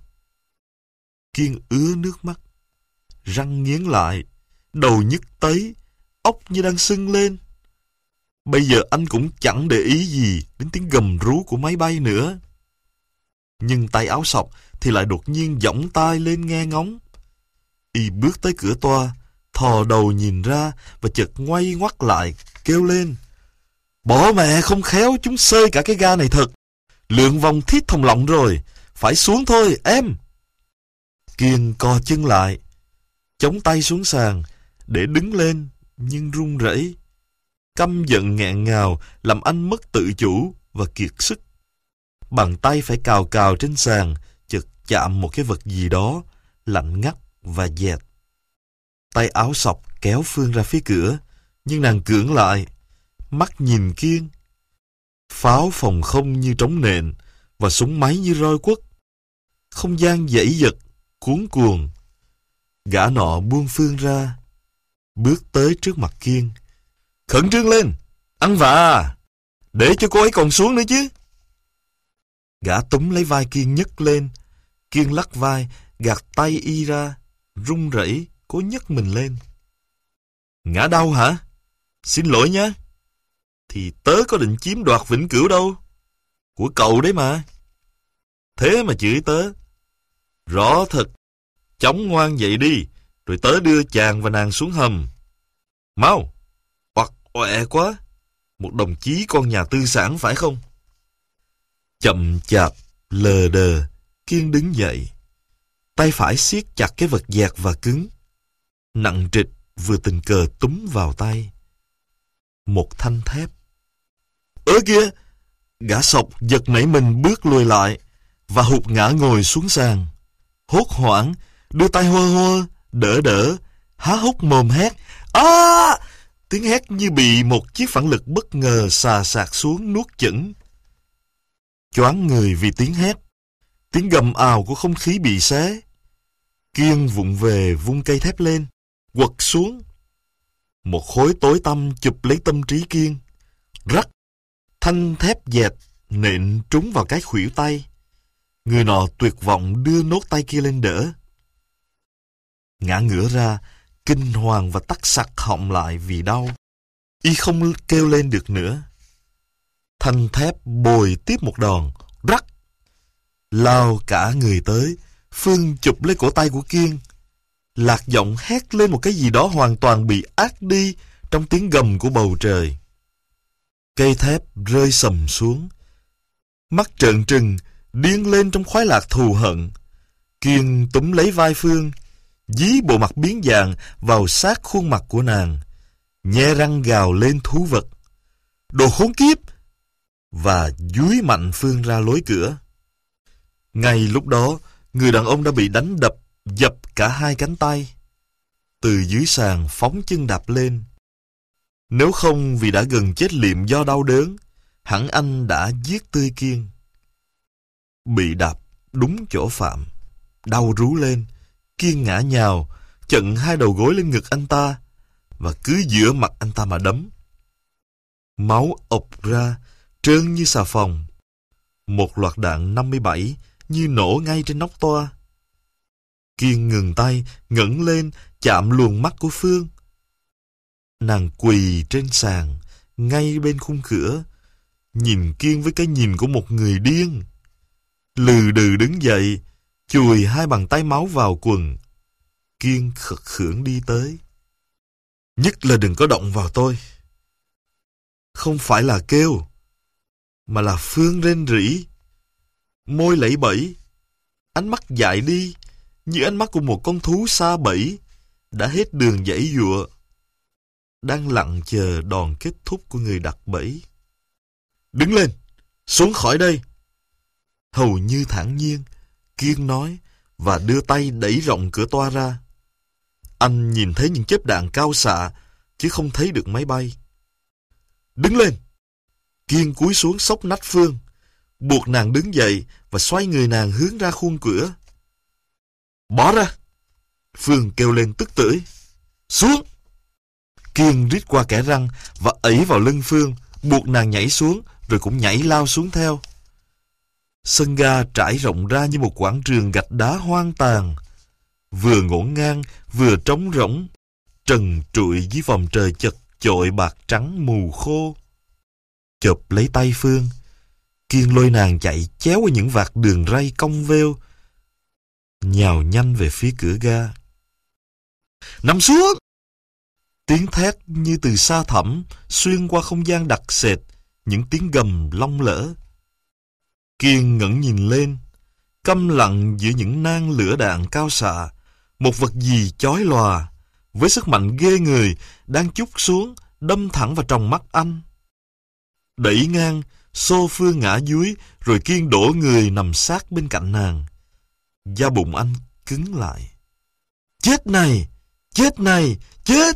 Kiên ứa nước mắt, răng nghiến lại, đầu nhức tấy, óc như đang sưng lên. Bây giờ anh cũng chẳng để ý gì đến tiếng gầm rú của máy bay nữa. Nhưng tay áo sọc thì lại đột nhiên giỏng tai lên nghe ngóng. Y bước tới cửa toa, thò đầu nhìn ra và chợt ngoay ngoắt lại, kêu lên. Bỏ mẹ, không khéo chúng xơi cả cái ga này thật. Lượn vòng thiết thòng lọng rồi, phải xuống thôi em. Kiên co chân lại, chống tay xuống sàn để đứng lên, nhưng run rẩy. Căm giận nghẹn ngào làm anh mất tự chủ và kiệt sức. Bàn tay phải cào cào trên sàn, chợt chạm một cái vật gì đó, lạnh ngắt và dẹt. Tay áo sọc kéo Phương ra phía cửa, nhưng nàng cưỡng lại, mắt nhìn Kiên. Pháo phòng không như trống nện, và súng máy như roi quất. Không gian dãy giật, cuống cuồng. Gã nọ buông Phương ra, bước tới trước mặt Kiên. Khẩn trương lên, ăn vạ à, để cho cô ấy còn xuống nữa chứ. Gã túm lấy vai Kiên nhấc lên. Kiên lắc vai, gạt tay y ra, run rẩy cố nhấc mình lên. Ngã đau hả? Xin lỗi nhé. Thì tớ có định chiếm đoạt vĩnh cửu đâu. Của cậu đấy mà. Thế mà chửi tớ. Rõ thật. Chóng ngoan dậy đi, rồi tớ đưa chàng và nàng xuống hầm. Mau. Oặc oẹ quá. Một đồng chí con nhà tư sản phải không? Chậm chạp, lờ đờ, Kiên đứng dậy. Tay phải siết chặt cái vật dẹt và cứng. Nặng trịch vừa tình cờ túm vào tay. Một thanh thép. Ơ kìa! Gã sọc giật nảy mình bước lùi lại và hụt ngã ngồi xuống sàn. Hốt hoảng, đưa tay hơ hơ, đỡ đỡ, há hốc mồm hét. À! Tiếng hét như bị một chiếc phản lực bất ngờ xà xạc xuống nuốt chửng. Choáng người vì tiếng hét, tiếng gầm ào của không khí bị xé. Kiên vụng về vung cây thép lên, quật xuống. Một khối tối tăm chụp lấy tâm trí Kiên. Rắc, thanh thép dẹt nện trúng vào cái khuỷu tay. Người nọ tuyệt vọng đưa nốt tay kia lên đỡ. Ngã ngửa ra, kinh hoàng và tắc sặc họng lại vì đau. Y không kêu lên được nữa. Thanh thép bồi tiếp một đòn, rắc. Lao cả người tới, Phương chụp lấy cổ tay của Kiên. Lạc giọng hét lên một cái gì đó hoàn toàn bị át đi trong tiếng gầm của bầu trời. Cây thép rơi sầm xuống. Mắt trợn trừng, điên lên trong khoái lạc thù hận. Kiên túm lấy vai Phương, dí bộ mặt biến dạng vào sát khuôn mặt của nàng, nhe răng gào lên thú vật. Đồ khốn kiếp! Và dúi mạnh Phương ra lối cửa. Ngay lúc đó, người đàn ông đã bị đánh đập, dập cả hai cánh tay. Từ dưới sàn phóng chân đạp lên. Nếu không vì đã gần chết liệm do đau đớn, hẳn anh đã giết tươi Kiên. Bị đạp đúng chỗ phạm, đau rú lên, Kiên ngã nhào, chận hai đầu gối lên ngực anh ta, và cứ giữa mặt anh ta mà đấm. Máu ộc ra, trơn như xà phòng. Một loạt đạn năm mươi bảy như nổ ngay trên nóc toa. Kiên ngừng tay, ngẩng lên, chạm luồng mắt của Phương. Nàng quỳ trên sàn, ngay bên khung cửa, nhìn Kiên với cái nhìn của một người điên. Lừ đừ đứng dậy, chùi hai bàn tay máu vào quần. Kiên khực khưởng đi tới. Nhất là đừng có động vào tôi. Không phải là kêu, mà là Phương rên rỉ. Môi lẫy bẫy, ánh mắt dại đi, như ánh mắt của một con thú sa bẫy, đã hết đường giãy giụa, đang lặng chờ đòn kết thúc của người đặt bẫy. Đứng lên, xuống khỏi đây. Hầu như thản nhiên, Kiên nói, và đưa tay đẩy rộng cửa toa ra. Anh nhìn thấy những chớp đạn cao xạ, chứ không thấy được máy bay. Đứng lên. Kiên cúi xuống xốc nách Phương, buộc nàng đứng dậy và xoay người nàng hướng ra khuôn cửa. Bỏ ra. Phương kêu lên tức tưởi. Xuống. Kiên rít qua kẽ răng và ẩy vào lưng Phương, buộc nàng nhảy xuống, rồi cũng nhảy lao xuống theo. Sân ga trải rộng ra như một quảng trường gạch đá hoang tàn, vừa ngổn ngang, vừa trống rỗng, trần trụi dưới vòng trời chật chội bạc trắng mù khô. Chộp lấy tay Phương, Kiên lôi nàng chạy chéo qua những vạt đường ray cong veo, nhào nhanh về phía cửa ga. Nằm xuống! Tiếng thét như từ xa thẳm xuyên qua không gian đặc sệt, những tiếng gầm long lỡ. Kiên ngẩng nhìn lên, câm lặng giữa những nang lửa đạn cao xạ, một vật gì chói lòa, với sức mạnh ghê người, đang trút xuống, đâm thẳng vào trong mắt anh. Đẩy ngang, xô Phương ngã dưới, rồi Kiên đổ người nằm sát bên cạnh nàng. Da bụng anh cứng lại. Chết này! Chết này! Chết!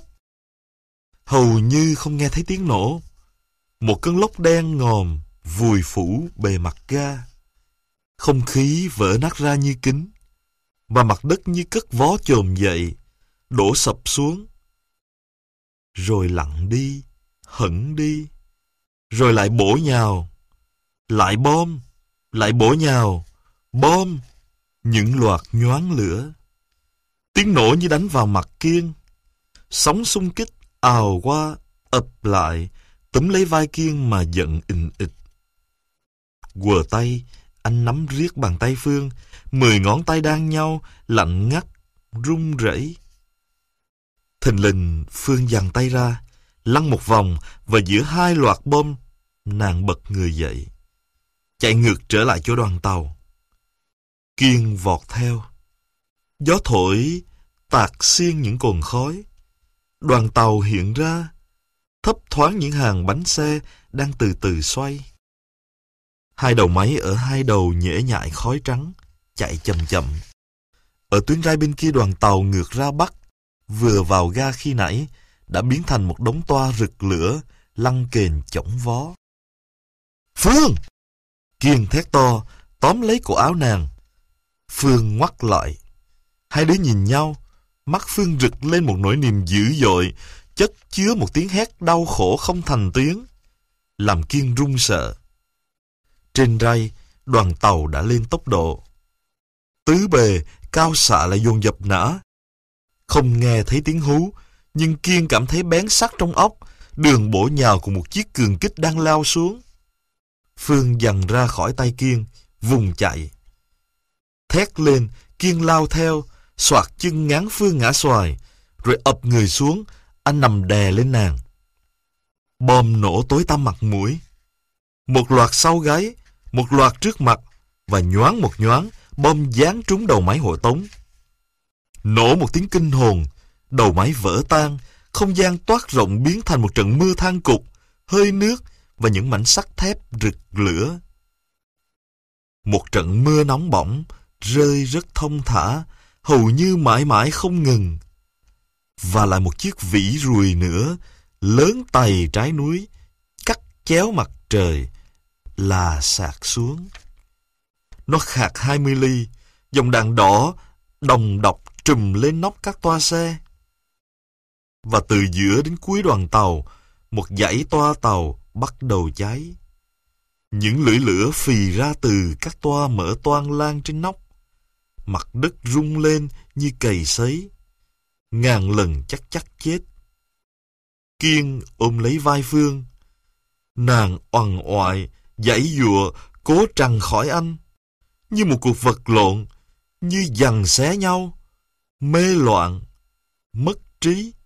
Hầu như không nghe thấy tiếng nổ. Một cơn lốc đen ngòm vùi phủ bề mặt ga. Không khí vỡ nát ra như kính, và mặt đất như cất vó chồm dậy, đổ sập xuống. Rồi lặng đi, hẳn đi, rồi lại bổ nhào, lại bom, lại bổ nhào, bom, những loạt nhoáng lửa. Tiếng nổ như đánh vào mặt Kiên. Sóng xung kích ào qua, ập lại, túm lấy vai Kiên mà giận ình ịch. Quờ tay, anh nắm riết bàn tay Phương, mười ngón tay đan nhau, lạnh ngắt, run rẩy. Thình lình, Phương giằng tay ra, lăn một vòng, và giữa hai loạt bom, nàng bật người dậy, chạy ngược trở lại chỗ đoàn tàu. Kiên vọt theo. Gió thổi, tạc xiên những cồn khói. Đoàn tàu hiện ra, thấp thoáng những hàng bánh xe đang từ từ xoay. Hai đầu máy ở hai đầu nhễ nhại khói trắng, chạy chậm chậm. Ở tuyến rai bên kia, đoàn tàu ngược ra Bắc, vừa vào ga khi nãy, đã biến thành một đống toa rực lửa, lăn kềnh chổng vó. Phương! Kiên thét to, tóm lấy cổ áo nàng. Phương ngoắt lại. Hai đứa nhìn nhau, mắt Phương rực lên một nỗi niềm dữ dội, chất chứa một tiếng hét đau khổ không thành tiếng, làm Kiên run sợ. Trên ray, đoàn tàu đã lên tốc độ. Tứ bề, cao xạ lại dồn dập nã. Không nghe thấy tiếng hú, nhưng Kiên cảm thấy bén sắc trong óc, đường bổ nhào của một chiếc cường kích đang lao xuống. Phương giằng ra khỏi tay Kiên, vùng chạy. Thét lên, Kiên lao theo, xoạc chân ngán Phương ngã xoài, rồi ập người xuống, anh nằm đè lên nàng. Bom nổ tối tăm mặt mũi. Một loạt sau gáy, một loạt trước mặt, và nhoáng một nhoáng, bom giáng trúng đầu máy hộ tống. Nổ một tiếng kinh hồn, đầu máy vỡ tan, không gian toát rộng biến thành một trận mưa than cục, hơi nước và những mảnh sắt thép rực lửa. Một trận mưa nóng bỏng, rơi rất thông thả, hầu như mãi mãi không ngừng. Và lại một chiếc vĩ ruồi nữa, lớn tày trái núi, cắt chéo mặt trời, là sạt xuống. Nó khạc hai mươi ly, dòng đạn đỏ đồng độc trùm lên nóc các toa xe. Và từ giữa đến cuối đoàn tàu, một dãy toa tàu bắt đầu cháy. Những lưỡi lửa phì ra từ các toa mở toang lan trên nóc. Mặt đất rung lên như cày sấy. Ngàn lần chắc chắc chết. Kiên ôm lấy vai Phương. Nàng oằn oại, giãy giụa, cố trằn khỏi anh. Như một cuộc vật lộn, như giằng xé nhau, mê loạn, mất trí.